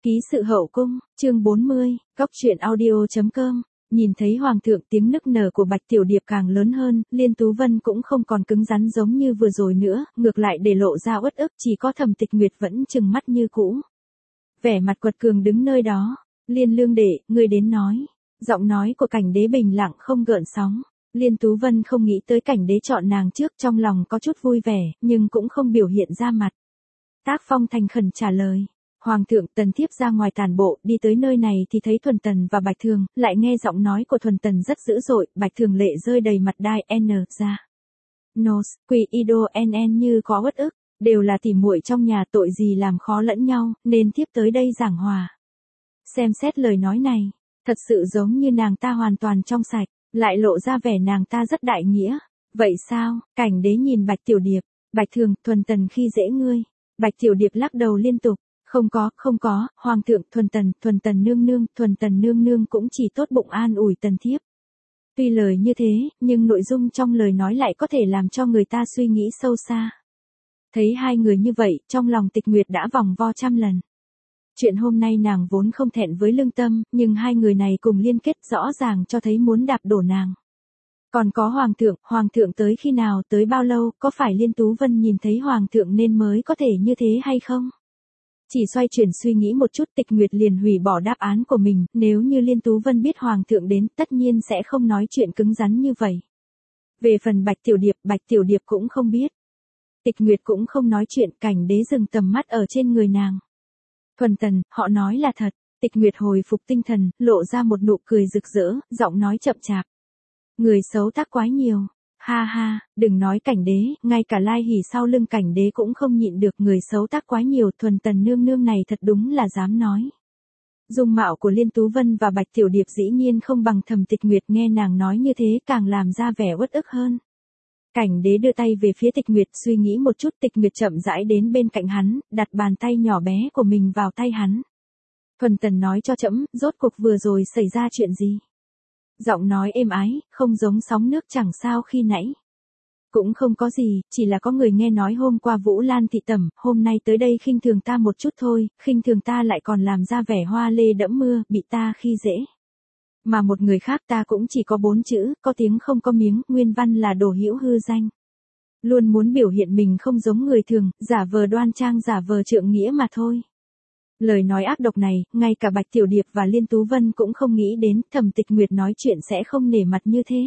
Ký sự hậu cung, chương 40, góc truyện audio.com. Nhìn thấy hoàng thượng, tiếng nức nở của Bạch Tiểu Điệp càng lớn hơn, Liên Tú Vân cũng không còn cứng rắn giống như vừa rồi nữa, ngược lại để lộ ra uất ức, chỉ có Thẩm Tịch Nguyệt vẫn trừng mắt như cũ. Vẻ mặt quật cường đứng nơi đó, Liên Lương đệ, ngươi đến nói. Giọng nói của Cảnh Đế bình lặng không gợn sóng. Liên Tú Vân không nghĩ tới Cảnh Đế chọn nàng trước, trong lòng có chút vui vẻ, nhưng cũng không biểu hiện ra mặt. Tác Phong thành khẩn trả lời. Hoàng thượng, Tần thiếp ra ngoài tàn bộ, đi tới nơi này thì thấy Thuần Tần và Bạch Thường, lại nghe giọng nói của Thuần Tần rất dữ dội, Bạch Thường lệ rơi đầy mặt đai n ra. Nos, quỳ ido nn như có uất ức, đều là tỉ muội trong nhà, tội gì làm khó lẫn nhau, nên thiếp tới đây giảng hòa. Xem xét lời nói này, thật sự giống như nàng ta hoàn toàn trong sạch, lại lộ ra vẻ nàng ta rất đại nghĩa. Vậy sao? Cảnh Đế nhìn Bạch Tiểu Điệp, Bạch Thường, Thuần Tần khi dễ ngươi. Bạch Tiểu Điệp lắc đầu liên tục. Không có, Hoàng thượng, Thuần Tần nương nương cũng chỉ tốt bụng an ủi Tần thiếp. Tuy lời như thế, nhưng nội dung trong lời nói lại có thể làm cho người ta suy nghĩ sâu xa. Thấy hai người như vậy, trong lòng Tịch Nguyệt đã vòng vo trăm lần. Chuyện hôm nay nàng vốn không thẹn với lương tâm, nhưng hai người này cùng liên kết rõ ràng cho thấy muốn đạp đổ nàng. Còn có Hoàng thượng tới khi nào, tới bao lâu, có phải Liên Tú Vân nhìn thấy Hoàng thượng nên mới có thể như thế hay không? Chỉ xoay chuyển suy nghĩ một chút, Tịch Nguyệt liền hủy bỏ đáp án của mình, nếu như Liên Tú Vân biết Hoàng thượng đến, tất nhiên sẽ không nói chuyện cứng rắn như vậy. Về phần Bạch Tiểu Điệp cũng không biết. Tịch Nguyệt cũng không nói chuyện, Cảnh Đế dừng tầm mắt ở trên người nàng. Thuần Tần, họ nói là thật. Tịch Nguyệt hồi phục tinh thần, lộ ra một nụ cười rực rỡ, giọng nói chậm chạp. Người xấu tác quái nhiều. Ha ha, đừng nói Cảnh Đế, ngay cả Lai Hỉ sau lưng Cảnh Đế cũng không nhịn được, người xấu tác quái nhiều, Thuần Tần nương nương này thật đúng là dám nói. Dung mạo của Liên Tú Vân và Bạch Tiểu Điệp dĩ nhiên không bằng Thẩm Tịch Nguyệt, nghe nàng nói như thế càng làm ra vẻ uất ức hơn. Cảnh Đế đưa tay về phía Tịch Nguyệt, suy nghĩ một chút, Tịch Nguyệt chậm rãi đến bên cạnh hắn, đặt bàn tay nhỏ bé của mình vào tay hắn. Thuần Tần nói cho trẫm, rốt cuộc vừa rồi xảy ra chuyện gì? Giọng nói êm ái, không giống sóng nước chẳng sao khi nãy. Cũng không có gì, chỉ là có người nghe nói hôm qua Vũ Lan thị tẩm, hôm nay tới đây khinh thường ta một chút thôi, khinh thường ta lại còn làm ra vẻ hoa lê đẫm mưa, bị ta khi dễ. Mà một người khác ta cũng chỉ có 4 chữ, có tiếng không có miếng, nguyên văn là đồ hữu hư danh. Luôn muốn biểu hiện mình không giống người thường, giả vờ đoan trang, giả vờ trượng nghĩa mà thôi. Lời nói ác độc này, ngay cả Bạch Tiểu Điệp và Liên Tú Vân cũng không nghĩ đến, Thẩm Tịch Nguyệt nói chuyện sẽ không nể mặt như thế.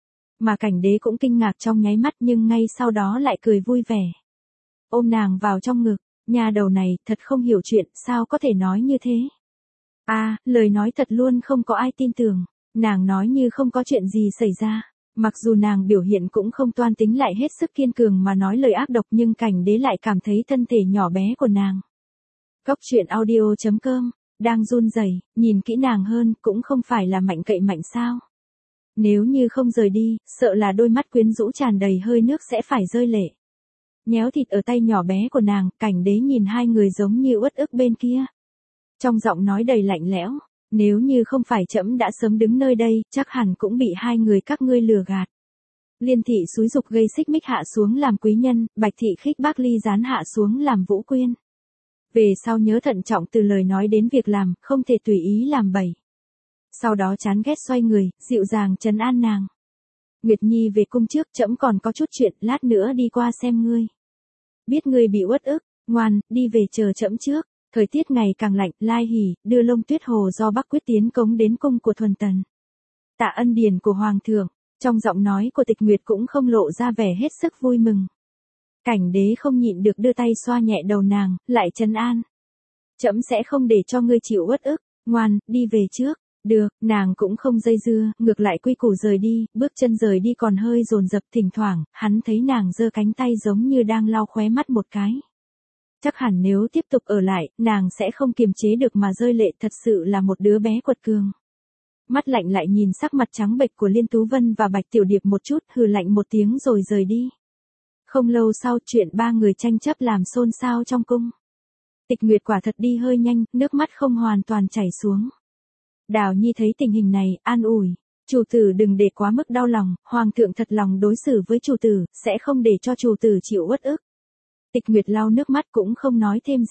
Mà Cảnh Đế cũng kinh ngạc trong nháy mắt, nhưng ngay sau đó lại cười vui vẻ. Ôm nàng vào trong ngực, nha đầu này, thật không hiểu chuyện, sao có thể nói như thế. Lời nói thật luôn không có ai tin tưởng, nàng nói như không có chuyện gì xảy ra. Mặc dù nàng biểu hiện cũng không toan tính, lại hết sức kiên cường mà nói lời ác độc, nhưng Cảnh Đế lại cảm thấy thân thể nhỏ bé của nàng. Góc truyện audio.com, đang run rẩy, nhìn kỹ nàng hơn, cũng không phải là mạnh cậy mạnh sao. Nếu như không rời đi, sợ là đôi mắt quyến rũ tràn đầy hơi nước sẽ phải rơi lệ. Nhéo thịt ở tay nhỏ bé của nàng, Cảnh Đế nhìn hai người giống như uất ức bên kia. Trong giọng nói đầy lạnh lẽo, nếu như không phải trẫm đã sớm đứng nơi đây, chắc hẳn cũng bị hai người các ngươi lừa gạt. Liên thị xúi dục gây xích mích hạ xuống làm quý nhân, Bạch thị khích bác ly gián hạ xuống làm vũ quyên. Về sau nhớ thận trọng từ lời nói đến việc làm, không thể tùy ý làm bậy. Sau đó chán ghét xoay người, dịu dàng trấn an nàng. Nguyệt Nhi về cung trước, trẫm còn có chút chuyện, lát nữa đi qua xem ngươi. Biết ngươi bị uất ức, ngoan, đi về chờ trẫm trước. Thời tiết ngày càng lạnh, Lai Hỉ đưa Lông Tuyết Hồ do Bắc Quyết tiến cống đến cung của Thuần Tần. Tạ ân điển của Hoàng thượng, trong giọng nói của Tịch Nguyệt cũng không lộ ra vẻ hết sức vui mừng. Cảnh Đế không nhịn được đưa tay xoa nhẹ đầu nàng, lại trấn an. Trẫm sẽ không để cho ngươi chịu uất ức, ngoan, đi về trước. Được, nàng cũng không dây dưa, ngược lại quy củ rời đi, bước chân rời đi còn hơi dồn dập, thỉnh thoảng, hắn thấy nàng giơ cánh tay giống như đang lau khóe mắt một cái. Chắc hẳn nếu tiếp tục ở lại, nàng sẽ không kiềm chế được mà rơi lệ, thật sự là một đứa bé quật cường. Mắt lạnh lại nhìn sắc mặt trắng bệch của Liên Tú Vân và Bạch Tiểu Điệp một chút, hừ lạnh một tiếng rồi rời đi. Không lâu sau, chuyện ba người tranh chấp làm xôn xao trong cung. Tịch Nguyệt quả thật đi hơi nhanh, nước mắt không hoàn toàn chảy xuống. Đào Nhi thấy tình hình này, an ủi. Chủ tử đừng để quá mức đau lòng, Hoàng thượng thật lòng đối xử với chủ tử, sẽ không để cho chủ tử chịu uất ức. Tịch Nguyệt lau nước mắt cũng không nói thêm gì.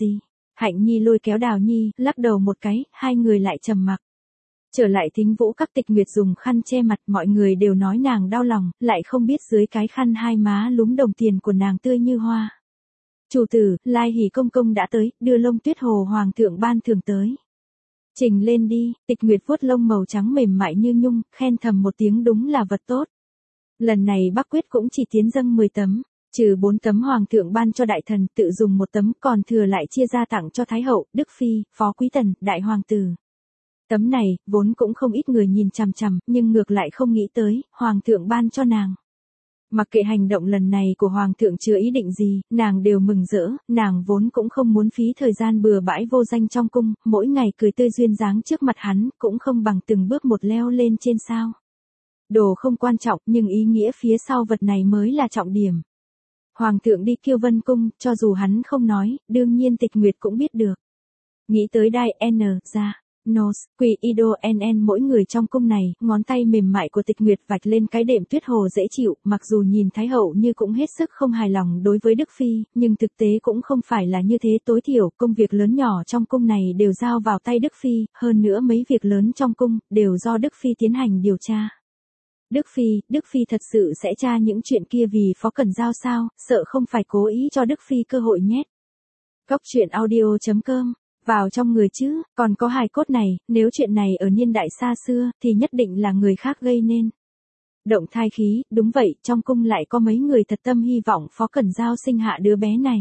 Hạnh Nhi lôi kéo Đào Nhi, lắc đầu một cái, hai người lại trầm mặc. Trở lại Thính Vũ Các, Tịch Nguyệt dùng khăn che mặt, mọi người đều nói nàng đau lòng, lại không biết dưới cái khăn hai má lúm đồng tiền của nàng tươi như hoa. Chủ tử, Lai Hỷ công công đã tới, đưa lông tuyết hồ hoàng thượng ban thưởng tới. Trình lên đi, Tịch Nguyệt vuốt lông màu trắng mềm mại như nhung, khen thầm một tiếng đúng là vật tốt. Lần này Bắc Quyết cũng chỉ tiến dâng 10 tấm, trừ 4 tấm hoàng thượng ban cho đại thần, tự dùng 1 tấm, còn thừa lại chia ra tặng cho Thái hậu, Đức Phi, Phó Quý Tần, Đại Hoàng tử. Tấm này, vốn cũng không ít người nhìn chằm chằm, nhưng ngược lại không nghĩ tới, hoàng thượng ban cho nàng. Mặc kệ hành động lần này của hoàng thượng chưa ý định gì, nàng đều mừng rỡ, nàng vốn cũng không muốn phí thời gian bừa bãi vô danh trong cung, mỗi ngày cười tươi duyên dáng trước mặt hắn, cũng không bằng từng bước một leo lên trên sao. Đồ không quan trọng, nhưng ý nghĩa phía sau vật này mới là trọng điểm. Hoàng thượng đi Kiêu Vân cung, cho dù hắn không nói, đương nhiên Tịch Nguyệt cũng biết được. Nghĩ tới đai N, ra. Nos, Quỳ Ido NN mỗi người trong cung này, ngón tay mềm mại của Tịch Nguyệt vạch lên cái đệm tuyết hồ dễ chịu, mặc dù nhìn Thái hậu như cũng hết sức không hài lòng đối với Đức Phi, nhưng thực tế cũng không phải là như thế, tối thiểu công việc lớn nhỏ trong cung này đều giao vào tay Đức Phi, hơn nữa mấy việc lớn trong cung, đều do Đức Phi tiến hành điều tra. Đức Phi thật sự sẽ tra những chuyện kia vì Phó Cẩn Giao sao, sợ không phải cố ý cho Đức Phi cơ hội nhét. Cóc truyện audio.com vào trong người chứ, còn có hài cốt này, nếu chuyện này ở niên đại xa xưa, thì nhất định là người khác gây nên. Động thai khí, đúng vậy, trong cung lại có mấy người thật tâm hy vọng Phó Cẩn Giao sinh hạ đứa bé này.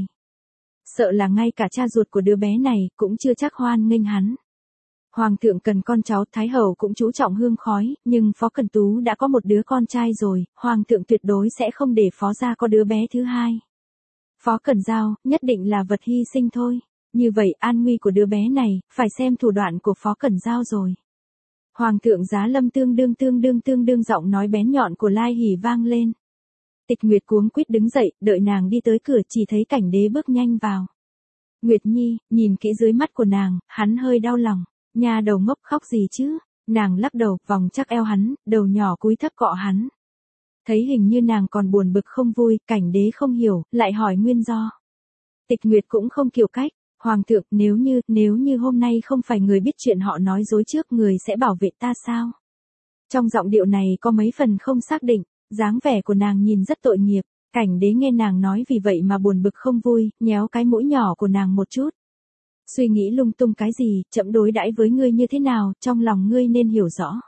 Sợ là ngay cả cha ruột của đứa bé này, cũng chưa chắc hoan nghênh hắn. Hoàng thượng cần con cháu, Thái hậu cũng chú trọng hương khói, nhưng Phó Cẩn Tú đã có một đứa con trai rồi, Hoàng thượng tuyệt đối sẽ không để Phó gia có đứa bé thứ hai. Phó Cẩn Giao, nhất định là vật hy sinh thôi. Như vậy an nguy của đứa bé này, phải xem thủ đoạn của Phó Cẩn Giao rồi. Hoàng thượng giá lâm tương đương giọng nói bén nhọn của Lai Hỷ vang lên. Tịch Nguyệt cuống quýt đứng dậy, đợi nàng đi tới cửa chỉ thấy Cảnh Đế bước nhanh vào. Nguyệt Nhi, nhìn kỹ dưới mắt của nàng, hắn hơi đau lòng. Nhà đầu ngốc khóc gì chứ? Nàng lắc đầu, vòng chắc eo hắn, đầu nhỏ cúi thấp cọ hắn. Thấy hình như nàng còn buồn bực không vui, Cảnh Đế không hiểu, lại hỏi nguyên do. Tịch Nguyệt cũng không kiều cách. Hoàng thượng, nếu như hôm nay không phải người biết chuyện họ nói dối trước, người sẽ bảo vệ ta sao? Trong giọng điệu này có mấy phần không xác định, dáng vẻ của nàng nhìn rất tội nghiệp. Cảnh Đế nghe nàng nói vì vậy mà buồn bực không vui, nhéo cái mũi nhỏ của nàng một chút. Suy nghĩ lung tung cái gì, trẫm đối đãi với ngươi như thế nào, trong lòng ngươi nên hiểu rõ.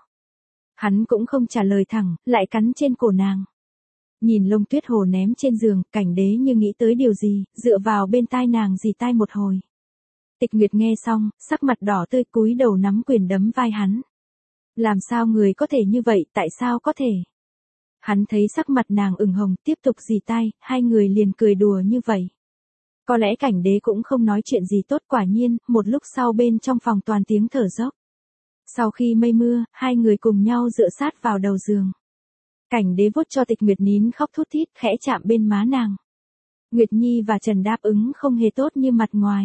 Hắn cũng không trả lời thẳng, lại cắn trên cổ nàng. Nhìn lông tuyết hồ ném trên giường, Cảnh Đế như nghĩ tới điều gì, dựa vào bên tai nàng dì tai một hồi. Tịch Nguyệt nghe xong, sắc mặt đỏ tươi cúi đầu nắm quyền đấm vai hắn. Làm sao người có thể như vậy, tại sao có thể? Hắn thấy sắc mặt nàng ửng hồng, tiếp tục dì tai, hai người liền cười đùa như vậy. Có lẽ Cảnh Đế cũng không nói chuyện gì tốt, quả nhiên, một lúc sau bên trong phòng toàn tiếng thở dốc. Sau khi mây mưa, hai người cùng nhau dựa sát vào đầu giường. Cảnh Đế vuốt cho Tịch Nguyệt nín khóc thút thít, khẽ chạm bên má nàng. Nguyệt Nhi và Trần đáp ứng không hề tốt như mặt ngoài.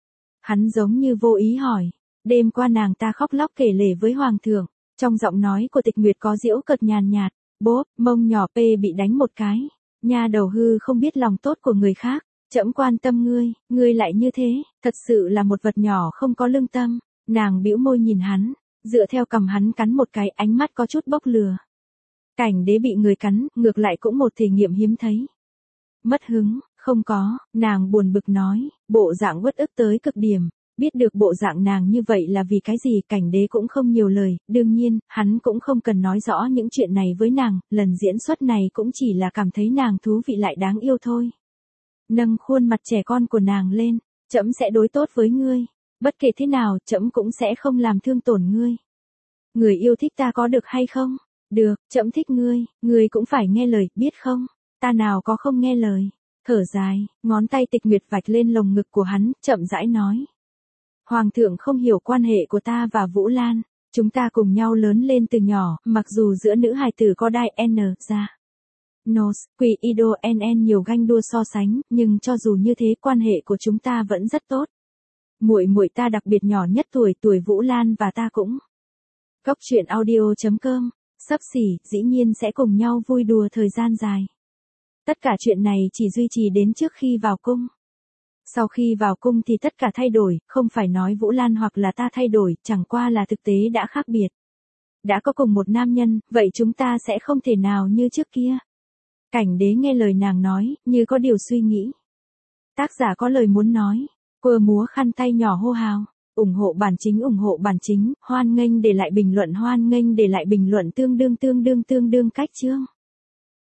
Hắn giống như vô ý hỏi, đêm qua nàng ta khóc lóc kể lể với Hoàng thượng, trong giọng nói của Tịch Nguyệt có giễu cợt nhàn nhạt, bốp, mông nhỏ P bị đánh một cái, nha đầu hư không biết lòng tốt của người khác, trẫm quan tâm ngươi lại như thế, thật sự là một vật nhỏ không có lương tâm. Nàng bĩu môi nhìn hắn, dựa theo cằm hắn cắn một cái, ánh mắt có chút bốc lửa. Cảnh Đế bị người cắn, ngược lại cũng một thể nghiệm hiếm thấy. Mất hứng, không có, nàng buồn bực nói, bộ dạng uất ức tới cực điểm, biết được bộ dạng nàng như vậy là vì cái gì, Cảnh Đế cũng không nhiều lời, đương nhiên, hắn cũng không cần nói rõ những chuyện này với nàng, lần diễn xuất này cũng chỉ là cảm thấy nàng thú vị lại đáng yêu thôi. Nâng khuôn mặt trẻ con của nàng lên, trẫm sẽ đối tốt với ngươi, bất kể thế nào, trẫm cũng sẽ không làm thương tổn ngươi. Người yêu thích ta có được hay không? Được, trẫm thích ngươi cũng phải nghe lời, biết không? Ta nào có không nghe lời. Thở dài, ngón tay Tịch Nguyệt vạch lên lồng ngực của hắn, chậm rãi nói. Hoàng thượng không hiểu quan hệ của ta và Vũ Lan, chúng ta cùng nhau lớn lên từ nhỏ, mặc dù giữa nữ hài tử có đai N, ra. Nos, Quỳ Ido NN nhiều ganh đua so sánh, nhưng cho dù như thế quan hệ của chúng ta vẫn rất tốt. Muội ta đặc biệt nhỏ nhất tuổi Vũ Lan và ta cũng. Cóc truyện audio.com, sắp xỉ, dĩ nhiên sẽ cùng nhau vui đùa thời gian dài. Tất cả chuyện này chỉ duy trì đến trước khi vào cung. Sau khi vào cung thì tất cả thay đổi, không phải nói Vũ Lan hoặc là ta thay đổi, chẳng qua là thực tế đã khác biệt. Đã có cùng một nam nhân, vậy chúng ta sẽ không thể nào như trước kia. Cảnh đế nghe lời nàng nói, như có điều suy nghĩ. Tác giả có lời muốn nói, quơ múa khăn tay nhỏ hô hào. Ủng hộ bản chính, hoan nghênh để lại bình luận tương đương cách chương.